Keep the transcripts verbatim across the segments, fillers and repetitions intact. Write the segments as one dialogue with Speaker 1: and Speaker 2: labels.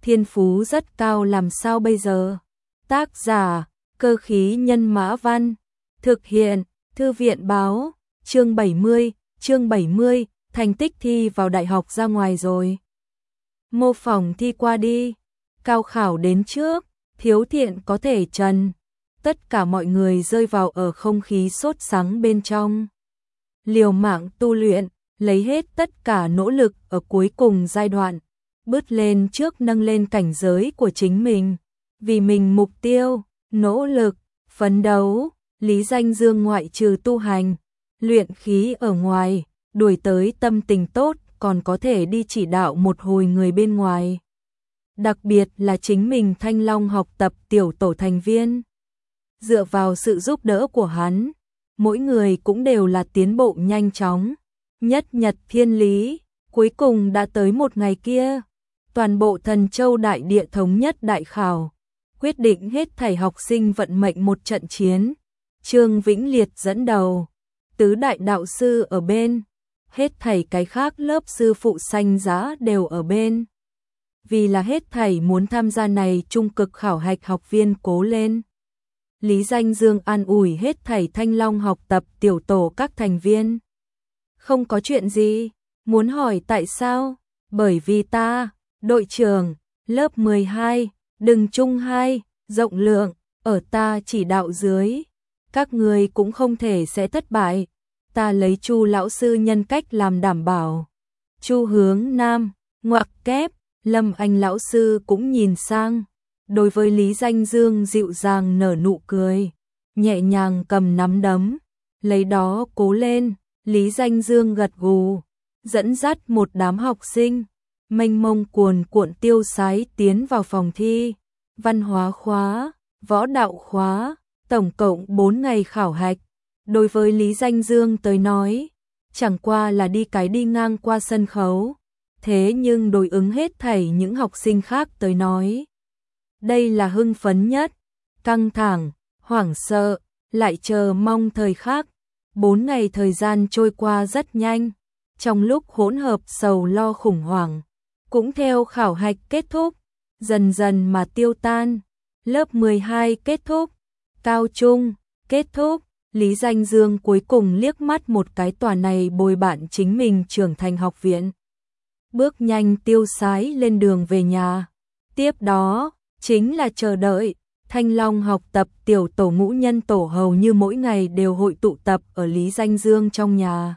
Speaker 1: thiên phú rất cao làm sao bây giờ? Tác giả, Cơ khí nhân mã văn. Thực hiện, Thư viện báo. Chương bảy mươi, chương bảy mươi, thành tích thi vào đại học ra ngoài rồi. Mô phỏng thi qua đi. Cao khảo đến trước, thiếu thiện có thể trần. Tất cả mọi người rơi vào ở không khí sốt sắng bên trong. Liều mạng tu luyện, lấy hết tất cả nỗ lực ở cuối cùng giai đoạn. Bước lên trước nâng lên cảnh giới của chính mình. Vì mình mục tiêu, nỗ lực, phấn đấu, Lý Danh Dương ngoại trừ tu hành, luyện khí ở ngoài, đuổi tới tâm tình tốt còn có thể đi chỉ đạo một hồi người bên ngoài. Đặc biệt là chính mình Thanh Long học tập tiểu tổ thành viên. Dựa vào sự giúp đỡ của hắn, mỗi người cũng đều là tiến bộ nhanh chóng, nhất nhật thiên lý, cuối cùng đã tới một ngày kia. Toàn bộ Thần Châu đại địa thống nhất đại khảo, quyết định hết thảy học sinh vận mệnh một trận chiến. Trương Vĩnh Liệt dẫn đầu, tứ đại đạo sư ở bên, hết thảy cái khác lớp sư phụ sanh giá đều ở bên. Vì là hết thảy muốn tham gia này trung cực khảo hạch học viên cố lên. Lý Danh Dương an ủi hết thảy Thanh Long học tập tiểu tổ các thành viên. Không có chuyện gì, muốn hỏi tại sao? Bởi vì ta, đội trưởng, lớp mười hai, đừng trung hai, rộng lượng, ở ta chỉ đạo dưới. Các người cũng không thể sẽ thất bại. Ta lấy Chu lão sư nhân cách làm đảm bảo. Chu Hướng Nam, ngoặc kép, Lâm Anh lão sư cũng nhìn sang. Đối với Lý Danh Dương dịu dàng nở nụ cười, nhẹ nhàng cầm nắm đấm, lấy đó cố lên. Lý Danh Dương gật gù, dẫn dắt một đám học sinh, mênh mông cuồn cuộn tiêu sái tiến vào phòng thi. Văn hóa khóa, võ đạo khóa, tổng cộng bốn ngày khảo hạch. Đối với Lý Danh Dương tới nói, chẳng qua là đi cái đi ngang qua sân khấu. Thế nhưng đối ứng hết thảy những học sinh khác tới nói, đây là hưng phấn nhất, căng thẳng, hoảng sợ, lại chờ mong thời khắc. Bốn ngày thời gian trôi qua rất nhanh, trong lúc hỗn hợp sầu lo khủng hoảng, cũng theo khảo hạch kết thúc, dần dần mà tiêu tan. Lớp mười hai kết thúc, cao trung kết thúc, Lý Danh Dương cuối cùng liếc mắt một cái tòa này bồi bạn chính mình trưởng thành học viện. Bước nhanh tiêu sái lên đường về nhà. Tiếp đó, chính là chờ đợi. Thanh Long học tập tiểu tổ ngũ nhân tổ hầu như mỗi ngày đều hội tụ tập ở Lý Danh Dương trong nhà.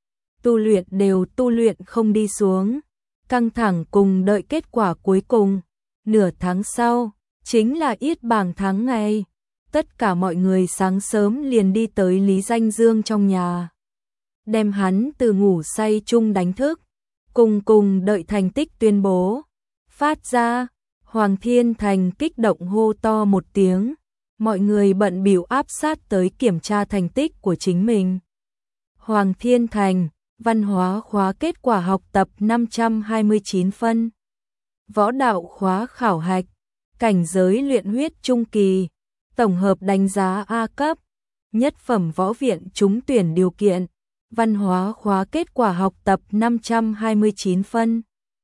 Speaker 1: Tu luyện đều tu luyện không đi xuống. Căng thẳng cùng đợi kết quả cuối cùng. Nửa tháng sau, chính là yết bảng tháng ngày. Tất cả mọi người sáng sớm liền đi tới Lý Danh Dương trong nhà. Đem hắn từ ngủ say chung đánh thức. Cùng cùng đợi thành tích tuyên bố. Phát ra, Hoàng Thiên Thành kích động hô to một tiếng. Mọi người bận bịu áp sát tới kiểm tra thành tích của chính mình. Hoàng Thiên Thành, văn hóa khóa kết quả học tập năm trăm hai mươi chín phân. Võ đạo khóa khảo hạch, cảnh giới luyện huyết trung kỳ, tổng hợp đánh giá A cấp, nhất phẩm võ viện trúng tuyển điều kiện. Văn hóa khóa kết quả học tập năm trăm hai mươi chín phân.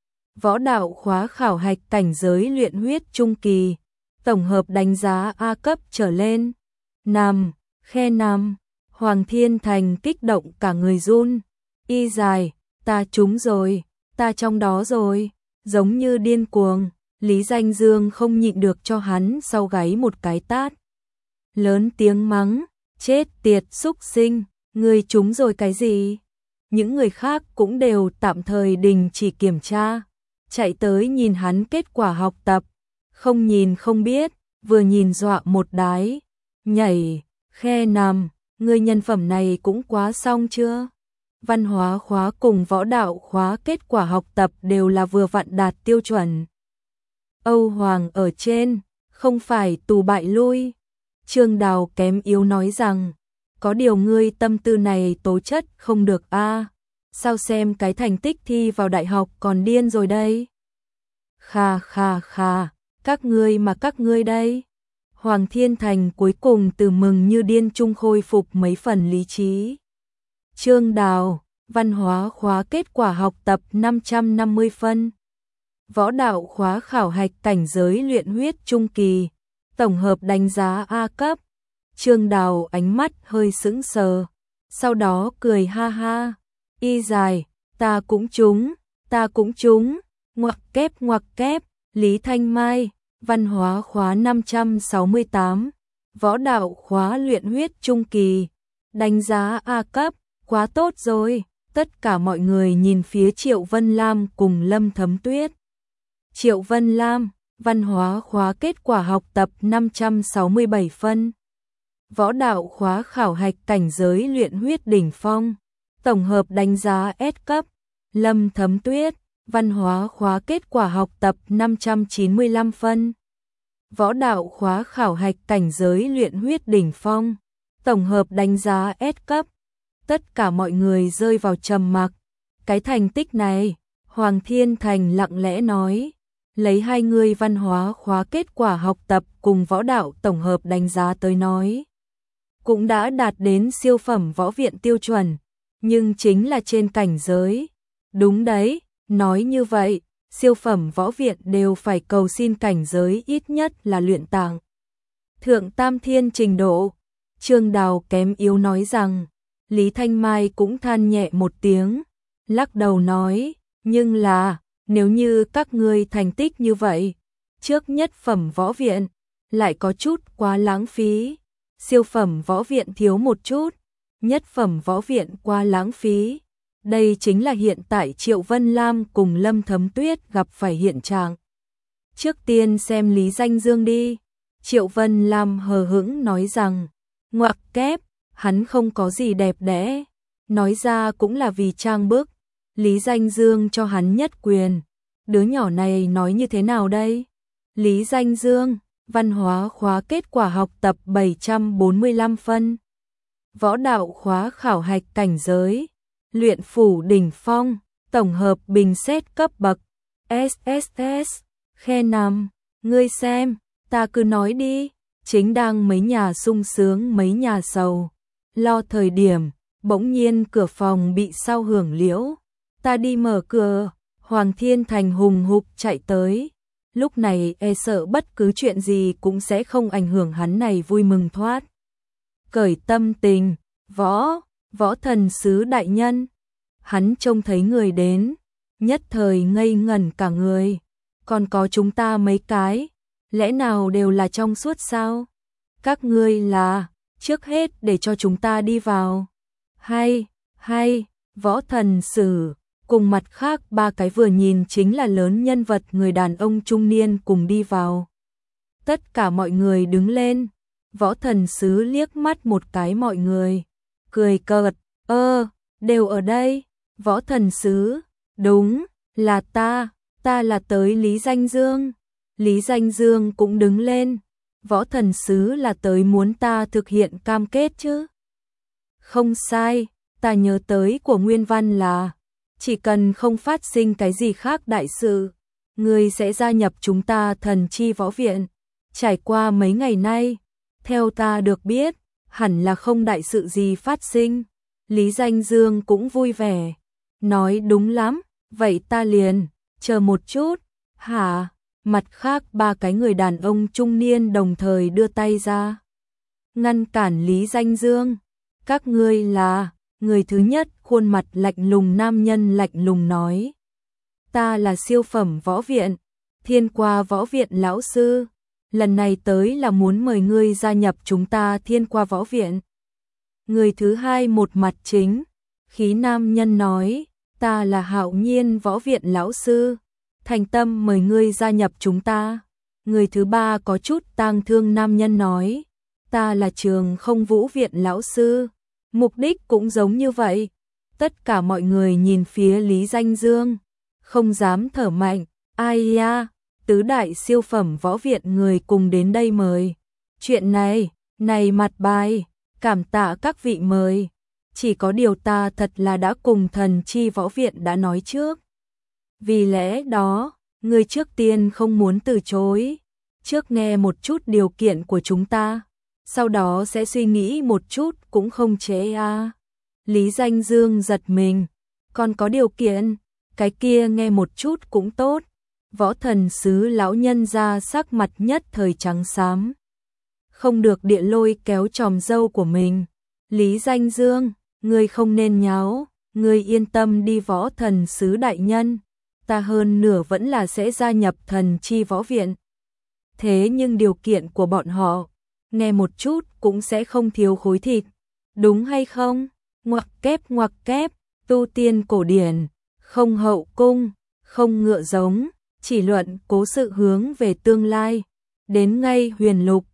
Speaker 1: Võ đạo khóa khảo hạch cảnh giới luyện huyết trung kỳ, tổng hợp đánh giá A cấp trở lên. Nằm, khe nằm, Hoàng Thiên Thành kích động cả người run. Y dài, ta trúng rồi, ta trong đó rồi, giống như điên cuồng. Lý Danh Dương không nhịn được cho hắn sau gáy một cái tát. Lớn tiếng mắng, chết tiệt xúc sinh, ngươi trúng rồi cái gì? Những người khác cũng đều tạm thời đình chỉ kiểm tra, chạy tới nhìn hắn kết quả học tập, không nhìn không biết, vừa nhìn dọa một đái. Nhảy, khe nằm, ngươi nhân phẩm này cũng quá xong chưa? Văn hóa khóa cùng võ đạo khóa kết quả học tập đều là vừa vặn đạt tiêu chuẩn. Âu Hoàng ở trên, không phải tù bại lui. Trương Đào kém yếu nói rằng, có điều ngươi tâm tư này tố chất không được a. Sao xem cái thành tích thi vào đại học còn điên rồi đây? Kha kha kha, các ngươi mà các ngươi đây. Hoàng Thiên Thành cuối cùng từ mừng như điên trung khôi phục mấy phần lý trí. Trương Đào, văn hóa khóa kết quả học tập năm trăm năm mươi phân. Võ đạo khóa khảo hạch cảnh giới luyện huyết trung kỳ, tổng hợp đánh giá A cấp. Trương Đào ánh mắt hơi sững sờ, sau đó cười ha ha, y dài, ta cũng trúng, ta cũng trúng, ngoặc kép ngoặc kép. Lý Thanh Mai, văn hóa khóa năm trăm sáu mươi tám, võ đạo khóa luyện huyết trung kỳ, đánh giá A cấp, quá tốt rồi. Tất cả mọi người nhìn phía Triệu Vân Lam cùng Lâm Thấm Tuyết. Triệu Vân Lam, văn hóa khóa kết quả học tập năm trăm sáu mươi bảy phân. Võ đạo khóa khảo hạch cảnh giới luyện huyết đỉnh phong, tổng hợp đánh giá S cấp. Lâm Thấm Tuyết, văn hóa khóa kết quả học tập năm trăm chín mươi lăm phân. Võ đạo khóa khảo hạch cảnh giới luyện huyết đỉnh phong, tổng hợp đánh giá S cấp. Tất cả mọi người rơi vào trầm mặc. Cái thành tích này, Hoàng Thiên Thành lặng lẽ nói, lấy hai người văn hóa khóa kết quả học tập cùng võ đạo tổng hợp đánh giá tới nói, cũng đã đạt đến siêu phẩm võ viện tiêu chuẩn, nhưng chính là trên cảnh giới. Đúng đấy, nói như vậy, siêu phẩm võ viện đều phải cầu xin cảnh giới ít nhất là luyện tạng thượng tam thiên trình độ. Trương Đào kém yếu nói rằng, Lý Thanh Mai cũng than nhẹ một tiếng, lắc đầu nói, nhưng là, nếu như các ngươi thành tích như vậy, trước nhất phẩm võ viện, lại có chút quá lãng phí, siêu phẩm võ viện thiếu một chút, nhất phẩm võ viện quá lãng phí. Đây chính là hiện tại Triệu Vân Lam cùng Lâm Thấm Tuyết gặp phải hiện trạng. Trước tiên xem Lý Danh Dương đi. Triệu Vân Lam hờ hững nói rằng, ngoặc kép, hắn không có gì đẹp đẽ, nói ra cũng là vì trang bức. Lý Danh Dương cho hắn nhất quyền, đứa nhỏ này nói như thế nào đây? Lý Danh Dương, văn hóa khóa kết quả học tập bảy trăm bốn mươi lăm phân. Võ đạo khóa khảo hạch cảnh giới luyện phủ đỉnh phong, tổng hợp bình xét cấp bậc S S S. Khe nằm, ngươi xem, ta cứ nói đi. Chính đang mấy nhà sung sướng mấy nhà sầu, lo thời điểm, bỗng nhiên cửa phòng bị sao hưởng liễu. Ta đi mở cửa, Hoàng Thiên Thành hùng hục chạy tới. Lúc này e sợ bất cứ chuyện gì cũng sẽ không ảnh hưởng hắn này vui mừng thoát cởi tâm tình. Võ, võ thần sứ đại nhân. Hắn trông thấy người đến, nhất thời ngây ngẩn cả người. Còn có chúng ta mấy cái, lẽ nào đều là trong suốt sao? Các ngươi là, trước hết để cho chúng ta đi vào. Hay, hay, võ thần sử, cùng mặt khác ba cái vừa nhìn chính là lớn nhân vật người đàn ông trung niên cùng đi vào. Tất cả mọi người đứng lên, võ thần sứ liếc mắt một cái mọi người, cười cợt, ơ, đều ở đây, võ thần sứ, đúng, là ta, ta là tới Lý Danh Dương. Lý Danh Dương cũng đứng lên, võ thần sứ là tới muốn ta thực hiện cam kết chứ? Không sai, ta nhớ tới của nguyên văn là, chỉ cần không phát sinh cái gì khác đại sự, ngươi sẽ gia nhập chúng ta thần chi võ viện. Trải qua mấy ngày nay, theo ta được biết, hẳn là không đại sự gì phát sinh. Lý Danh Dương cũng vui vẻ, nói đúng lắm, vậy ta liền, chờ một chút, hả? Mặt khác ba cái người đàn ông trung niên đồng thời đưa tay ra, ngăn cản Lý Danh Dương. Các ngươi là, người thứ nhất khuôn mặt lạnh lùng nam nhân lạnh lùng nói, ta là siêu phẩm võ viện, Thiên Qua võ viện lão sư, lần này tới là muốn mời ngươi gia nhập chúng ta Thiên Qua võ viện. Người thứ hai một mặt chính, khí nam nhân nói, ta là Hạo Nhiên võ viện lão sư, thành tâm mời ngươi gia nhập chúng ta. Người thứ ba có chút tang thương nam nhân nói, ta là Trường Không Vũ viện lão sư, mục đích cũng giống như vậy. Tất cả mọi người nhìn phía Lý Danh Dương, không dám thở mạnh, ai ya, tứ đại siêu phẩm võ viện người cùng đến đây mời. Chuyện này, này mặt bài, cảm tạ các vị mời. Chỉ có điều ta thật là đã cùng thần chi võ viện đã nói trước. Vì lẽ đó, người trước tiên không muốn từ chối. Trước nghe một chút điều kiện của chúng ta, sau đó sẽ suy nghĩ một chút cũng không trễ à. Lý Danh Dương giật mình, còn có điều kiện, cái kia nghe một chút cũng tốt. Võ thần sứ lão nhân ra sắc mặt nhất thời trắng xám. Không được Địa Lôi kéo chòm râu của mình. Lý Danh Dương, ngươi không nên nháo, ngươi yên tâm đi võ thần sứ đại nhân. Ta hơn nửa vẫn là sẽ gia nhập thần chi võ viện. Thế nhưng điều kiện của bọn họ, nghe một chút cũng sẽ không thiếu khối thịt. Đúng hay không? Ngoặc kép ngoặc kép, tu tiên cổ điển, không hậu cung, không ngựa giống, chỉ luận cố sự hướng về tương lai. Đến ngay huyền lục,